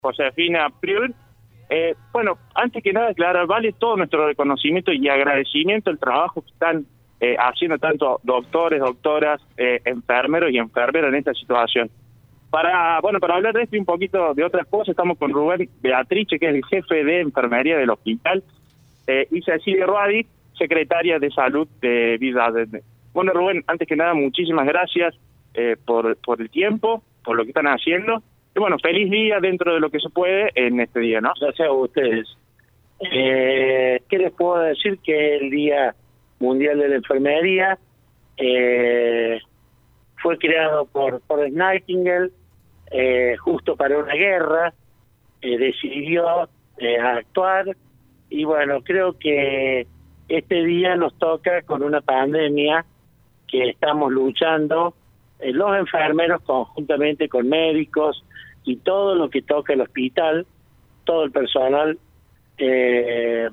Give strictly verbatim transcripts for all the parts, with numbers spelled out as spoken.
Josefina Prior. Eh, bueno, antes que nada, Clara, vale todo nuestro reconocimiento y agradecimiento al trabajo que están eh, haciendo tanto doctores, doctoras, eh, enfermeros y enfermeras en esta situación. Para, bueno, para hablar de esto y un poquito de otras cosas, estamos con Rubén Beatrice, que es el jefe de enfermería del hospital, eh, y Cecilia Ruadi, secretaria de salud de Villa Allende. Bueno, Rubén, antes que nada, muchísimas gracias eh, por, por el tiempo, por lo que están haciendo. Y bueno, feliz día dentro de lo que se puede en este día, ¿no? Gracias a ustedes. Eh, ¿Qué les puedo decir? Que el Día Mundial de la Enfermería eh, fue creado por Florence Nightingale, eh, justo para una guerra, eh, decidió eh, actuar, y bueno, creo que este día nos toca con una pandemia que estamos luchando, eh, los enfermeros conjuntamente con médicos y todo lo que toca el hospital, todo el personal. Eh,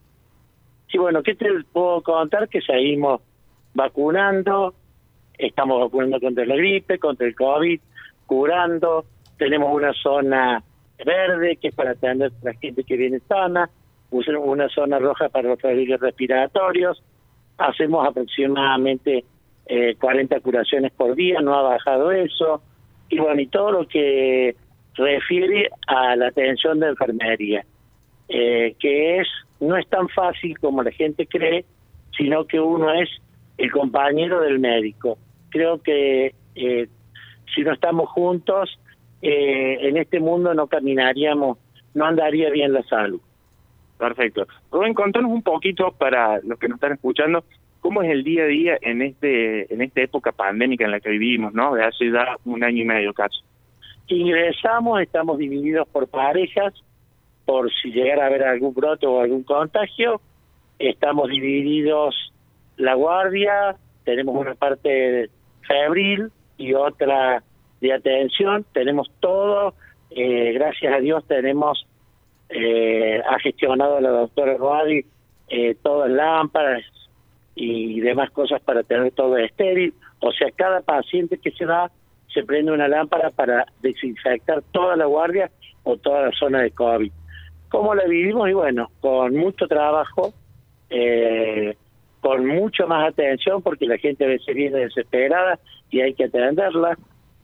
y bueno, ¿qué te puedo contar? Que seguimos vacunando, estamos vacunando contra la gripe, contra el COVID, curando, tenemos una zona verde que es para atender a la gente que viene sana, una zona roja para los trastornos respiratorios, hacemos aproximadamente eh, cuarenta curaciones por día, no ha bajado eso, y bueno, y todo lo que refiere a la atención de enfermería, eh, que es no es tan fácil como la gente cree, sino que uno es el compañero del médico. Creo que eh, si no estamos juntos, eh, en este mundo no caminaríamos, no andaría bien la salud. Perfecto. Rubén, contanos un poquito para los que nos están escuchando, ¿cómo es el día a día en este en esta época pandémica en la que vivimos, ¿no? De hace ya un año y medio casi. Ingresamos, estamos divididos por parejas, por si llegara a haber algún brote o algún contagio. Estamos divididos la guardia, tenemos una parte febril y otra de atención, tenemos todo, eh, gracias a Dios tenemos, eh, ha gestionado la doctora Ruadi eh, todas lámparas y demás cosas para tener todo estéril, o sea, cada paciente que se da se prende una lámpara para desinfectar toda la guardia o toda la zona de COVID. ¿Cómo la vivimos? Y bueno, con mucho trabajo, eh, con mucho más atención, porque la gente a veces viene desesperada y hay que atenderla,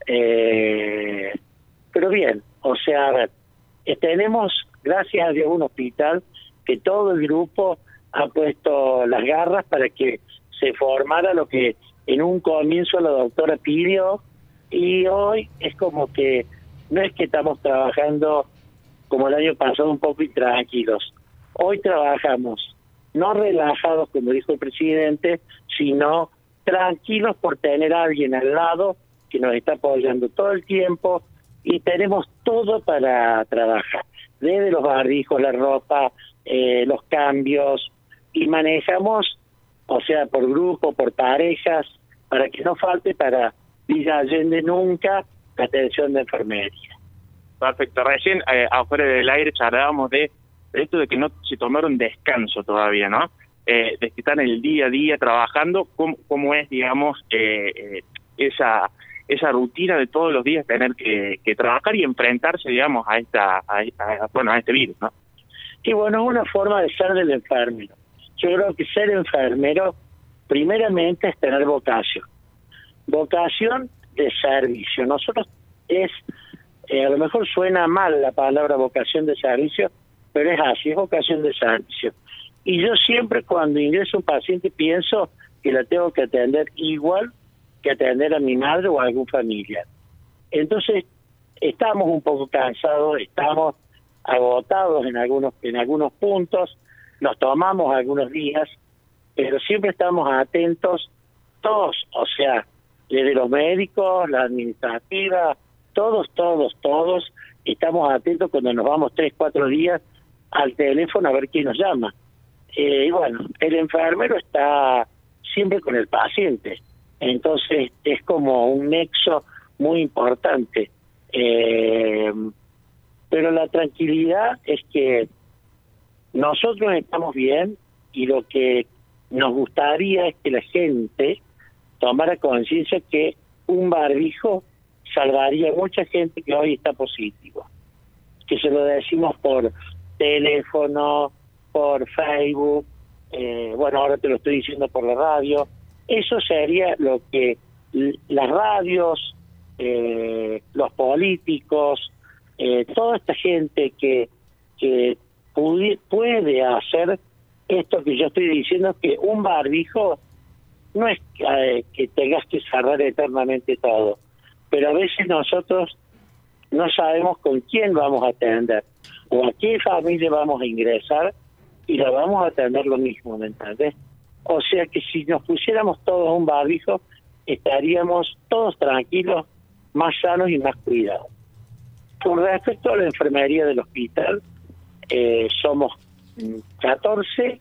eh, pero bien, o sea, a ver, eh, tenemos, gracias a Dios, un hospital que todo el grupo ha puesto las garras para que se formara lo que en un comienzo la doctora pidió, y hoy es como que no es que estamos trabajando como el año pasado un poco intranquilos. Hoy trabajamos no relajados, como dijo el presidente, sino tranquilos por tener a alguien al lado que nos está apoyando todo el tiempo, y tenemos todo para trabajar, desde los barbijos, la ropa, eh, los cambios, y manejamos, o sea, por grupo, por parejas, para que no falte para Villa Allende nunca la atención de enfermería. Perfecto. Recién, eh, afuera del aire, charlábamos de, de esto de que no se tomaron descanso todavía, ¿no? Eh, de que están el día a día trabajando. ¿Cómo, cómo es, digamos, eh, eh, esa esa rutina de todos los días tener que, que trabajar y enfrentarse, digamos, a esta a, a, bueno, a este virus, ¿no? Y bueno, es una forma de ser del enfermero. Yo creo que ser enfermero, primeramente, es tener vocación. Vocación de servicio. Nosotros es, eh, a lo mejor suena mal la palabra vocación de servicio, pero es así, es vocación de servicio. Y yo siempre cuando ingreso un paciente pienso que la tengo que atender igual que atender a mi madre o a algún familiar. Entonces, estamos un poco cansados, estamos agotados en algunos, en algunos puntos, nos tomamos algunos días, pero siempre estamos atentos todos, o sea, desde los médicos, la administrativa, todos, todos, todos, estamos atentos cuando nos vamos tres, cuatro días al teléfono a ver quién nos llama. Eh, y bueno, el enfermero está siempre con el paciente, entonces es como un nexo muy importante. Eh, pero la tranquilidad es que nosotros estamos bien, y lo que nos gustaría es que la gente tomara conciencia que un barbijo salvaría a mucha gente que hoy está positivo. que se lo decimos por teléfono, por Facebook, eh, bueno, ahora te lo estoy diciendo por la radio. Eso sería lo que las radios, eh, los políticos, eh, toda esta gente que, que puede, puede hacer esto que yo estoy diciendo, que un barbijo no es eh, que tengas que cerrar eternamente todo, pero a veces nosotros no sabemos con quién vamos a atender o a qué familia vamos a ingresar y la vamos a atender lo mismo, ¿me entendés? O sea que si nos pusiéramos todos un barbijo, estaríamos todos tranquilos, más sanos y más cuidados. Con respecto a la enfermería del hospital, eh, somos catorce,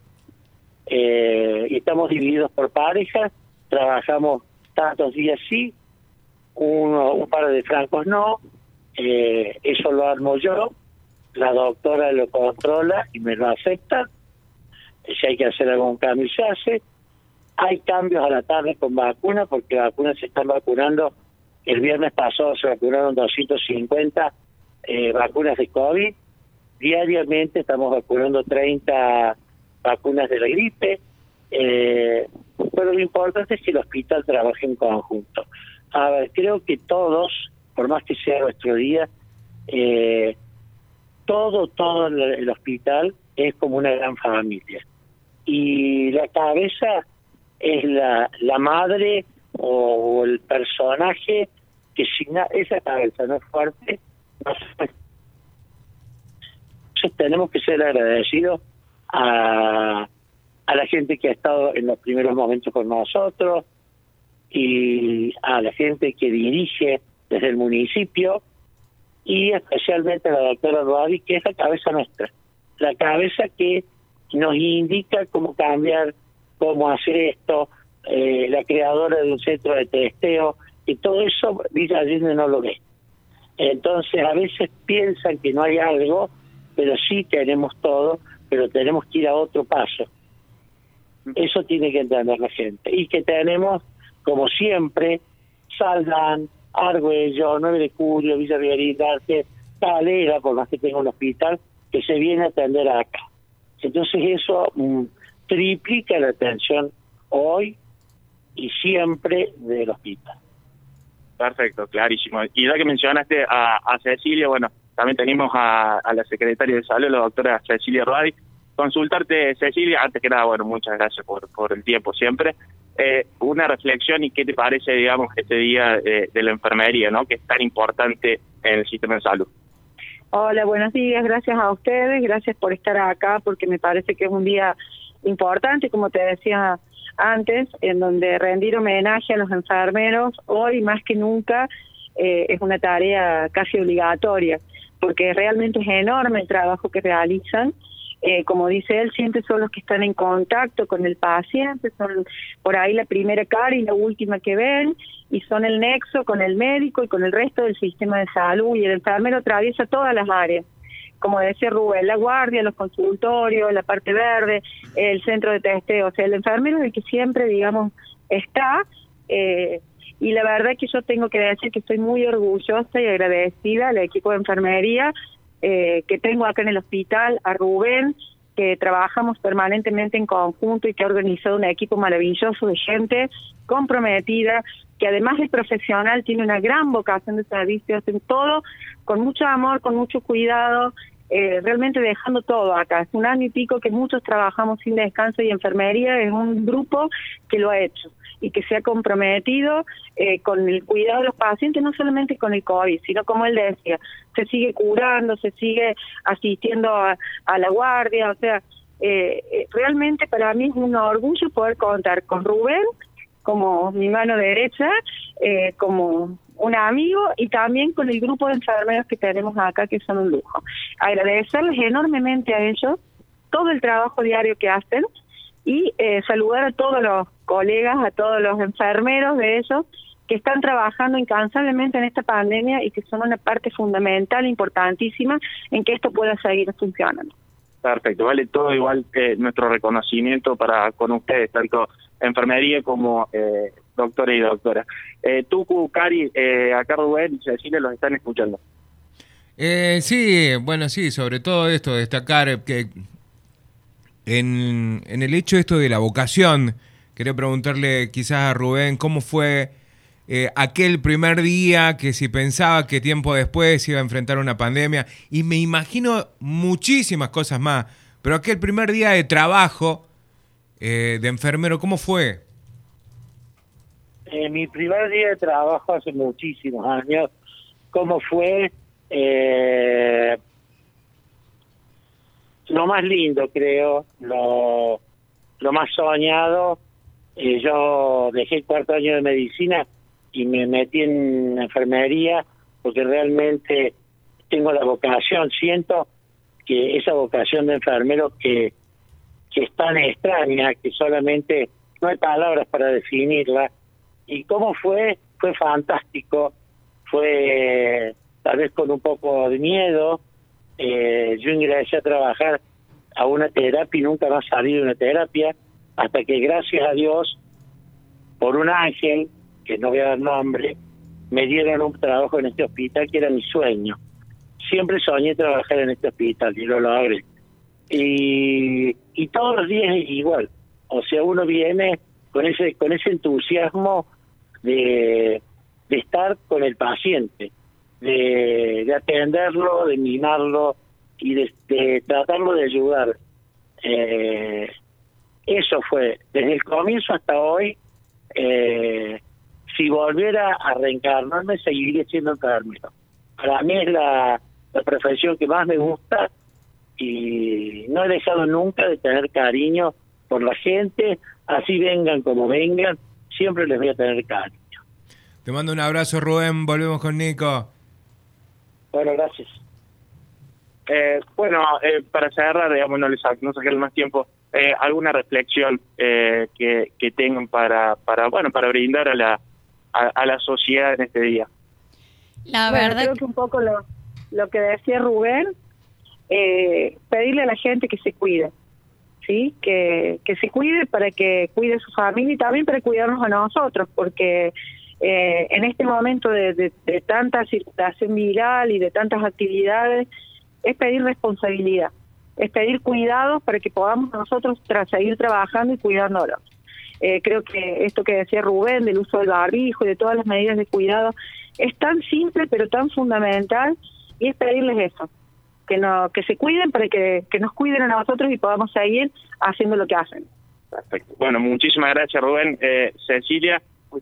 eh, y estamos divididos por parejas, trabajamos tantos días sí, uno, un par de francos no, eh, eso lo armo yo, la doctora lo controla y me lo acepta, si hay que hacer algún cambio se hace. Hay cambios a la tarde con vacunas, porque vacunas se están vacunando. El viernes pasado se vacunaron doscientas cincuenta eh, vacunas de COVID. Diariamente estamos vacunando treinta vacunas de la gripe. Eh, pero lo importante es que el hospital trabaje en conjunto. A ver, creo que todos, por más que sea nuestro día, eh, todo, todo el, el hospital es como una gran familia. Y la cabeza es la, la madre o, o el personaje que si na, esa cabeza no es fuerte, no se puede. Entonces tenemos que ser agradecidos a, a la gente que ha estado en los primeros momentos con nosotros y a la gente que dirige desde el municipio y especialmente a la doctora Roadi, que es la cabeza nuestra, la cabeza que nos indica cómo cambiar, cómo hacer esto, eh, la creadora de un centro de testeo, y todo eso Villa Allende no lo ve. Entonces a veces piensan que no hay algo, pero sí tenemos todo, pero tenemos que ir a otro paso. Eso tiene que entender la gente. Y que tenemos, como siempre, Saldán, Argüello, nueve de julio, Villa Riverín, Arte, Calera, por más que tenga un hospital, que se viene a atender acá. Entonces eso mm, triplica la atención hoy y siempre del hospital. Perfecto, clarísimo. Y ya que mencionaste a, a Cecilia, bueno, también tenemos a, a la secretaria de Salud, la doctora Cecilia Roadi. Consultarte, Cecilia, antes que nada, bueno, muchas gracias por, por el tiempo siempre. Eh, una reflexión y qué te parece, digamos, este día de, de la enfermería, ¿no?, que es tan importante en el sistema de salud. Hola, buenos días, gracias a ustedes, gracias por estar acá, porque me parece que es un día importante, como te decía antes, en donde rendir homenaje a los enfermeros, hoy más que nunca, eh, es una tarea casi obligatoria, porque realmente es enorme el trabajo que realizan. Eh, como dice él, siempre son los que están en contacto con el paciente, son por ahí la primera cara y la última que ven, y son el nexo con el médico y con el resto del sistema de salud, y el enfermero atraviesa todas las áreas. Como decía Rubén, la guardia, los consultorios, la parte verde, el centro de testeo, o sea, el enfermero es el que siempre, digamos, está, eh, y la verdad que yo tengo que decir que estoy muy orgullosa y agradecida al equipo de enfermería eh, que tengo acá en el hospital, a Rubén, que trabajamos permanentemente en conjunto y que ha organizado un equipo maravilloso de gente comprometida, que además de profesional tiene una gran vocación de servicio, hacen todo con mucho amor, con mucho cuidado, eh, realmente dejando todo acá. Es un año y pico que muchos trabajamos sin descanso y enfermería es un grupo que lo ha hecho y que se ha comprometido eh, con el cuidado de los pacientes, no solamente con el COVID, sino como él decía, se sigue curando, se sigue asistiendo a, a la guardia, o sea, eh, eh, realmente para mí es un orgullo poder contar con Rubén como mi mano derecha, eh, como un amigo, y también con el grupo de enfermeros que tenemos acá, que son un lujo. Agradecerles enormemente a ellos todo el trabajo diario que hacen, y eh, saludar a todos los colegas, a todos los enfermeros de ellos que están trabajando incansablemente en esta pandemia y que son una parte fundamental, importantísima, en que esto pueda seguir funcionando. Perfecto, vale todo igual eh, nuestro reconocimiento para con ustedes, tanto enfermería como eh, doctores y doctoras. Eh, tú, Cari, eh, acá Rubén y Cecilia los están escuchando. Eh, sí, bueno, sí, sobre todo esto, destacar que en, en el hecho esto de la vocación, quería preguntarle quizás a Rubén cómo fue eh, aquel primer día, que si pensaba que tiempo después iba a enfrentar una pandemia, y me imagino muchísimas cosas más, pero aquel primer día de trabajo eh, de enfermero, ¿cómo fue? Eh, mi primer día de trabajo hace muchísimos años, ¿cómo fue? Eh, lo más lindo, creo, lo, lo más soñado. Eh, yo dejé el cuarto año de medicina y me metí en enfermería porque realmente tengo la vocación, siento que esa vocación de enfermero que, que es tan extraña que solamente no hay palabras para definirla. ¿Y cómo fue? Fue fantástico, fue tal vez con un poco de miedo. Eh, yo ingresé a trabajar a una terapia y nunca más salí de una terapia, hasta que gracias a Dios, por un ángel, que no voy a dar nombre, me dieron un trabajo en este hospital que era mi sueño. Siempre soñé trabajar en este hospital y lo logré. Y, y todos los días es igual. O sea, uno viene con ese, con ese entusiasmo de, de estar con el paciente, de, de atenderlo, de mimarlo y de, de tratarlo de ayudar. Eh, eso fue, desde el comienzo hasta hoy. Eh, si volviera a reencarnarme, seguiría siendo enfermero. Para mí es la, la profesión que más me gusta y no he dejado nunca de tener cariño por la gente, así vengan como vengan, siempre les voy a tener cariño. Te mando un abrazo, Rubén, volvemos con Nico. Bueno, gracias. Eh, bueno, eh, para cerrar, digamos, no les sa- no sacarle más tiempo, eh, alguna reflexión eh, que, que tengan para, para, bueno, para brindar a la, a, a la sociedad en este día. La bueno, verdad creo que un poco lo, lo que decía Rubén, eh, pedirle a la gente que se cuide, ¿sí? Que, que se cuide para que cuide su familia y también para cuidarnos a nosotros, porque eh, en este momento de, de, de tanta circulación viral y de tantas actividades, es pedir responsabilidad, es pedir cuidados para que podamos nosotros tras seguir trabajando y cuidándonos. Eh, creo que esto que decía Rubén del uso del barbijo y de todas las medidas de cuidado es tan simple pero tan fundamental, y es pedirles eso, que no que se cuiden para que, que nos cuiden a nosotros y podamos seguir haciendo lo que hacen. Perfecto. Bueno, muchísimas gracias, Rubén. Eh, Cecilia,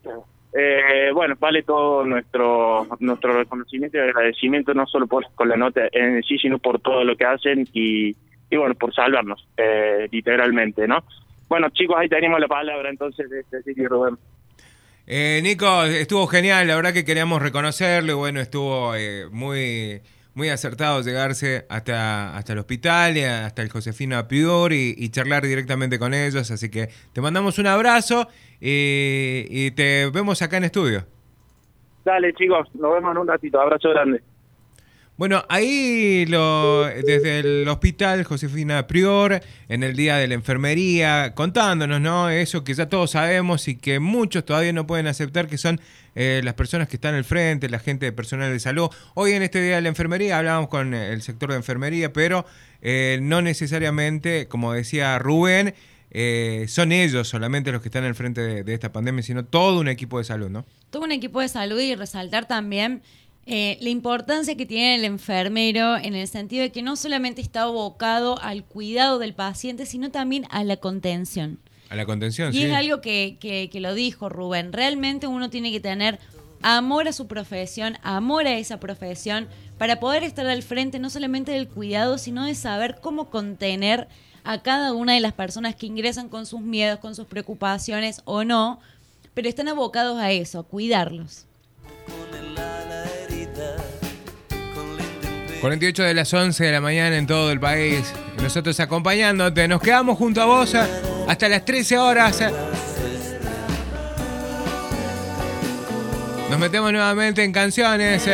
eh, bueno, vale todo nuestro nuestro reconocimiento y agradecimiento, no solo por con la nota en sí, sino por todo lo que hacen y, y bueno, por salvarnos, eh, literalmente, ¿no? Bueno, chicos, ahí tenemos la palabra entonces de Cecilia y Rubén. Eh, Nico, estuvo genial, la verdad que queríamos reconocerle, bueno, estuvo eh, muy muy acertado llegarse hasta hasta el hospital, y hasta el Josefina Priore y, y charlar directamente con ellos, así que te mandamos un abrazo y, y te vemos acá en estudio. Dale, chicos, nos vemos en un ratito, abrazo grande. Bueno, ahí lo, desde el hospital Josefina Prior, en el día de la enfermería, contándonos, ¿no? Eso que ya todos sabemos y que muchos todavía no pueden aceptar, que son eh, las personas que están al frente, la gente de personal de salud. Hoy en este día de la enfermería hablábamos con el sector de enfermería, pero eh, no necesariamente, como decía Rubén, eh, son ellos solamente los que están al frente de, de esta pandemia, sino todo un equipo de salud, ¿no? Todo un equipo de salud, y resaltar también Eh, la importancia que tiene el enfermero en el sentido de que no solamente está abocado al cuidado del paciente, sino también a la contención. A la contención, y sí. Y es algo que, que, que lo dijo Rubén. Realmente uno tiene que tener amor a su profesión, amor a esa profesión, para poder estar al frente no solamente del cuidado, sino de saber cómo contener a cada una de las personas que ingresan con sus miedos, con sus preocupaciones o no, pero están abocados a eso, a cuidarlos. cuarenta y ocho de las once de la mañana en todo el país. Nosotros acompañándote. Nos quedamos junto a vos hasta las trece horas. Nos metemos nuevamente en canciones.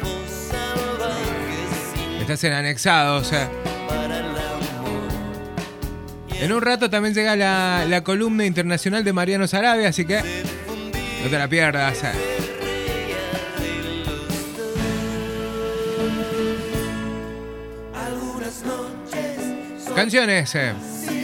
Estás en Anexados. En un rato también llega la, la columna internacional de Mariano Sarabia, así que no te la pierdas. Canciones. eh.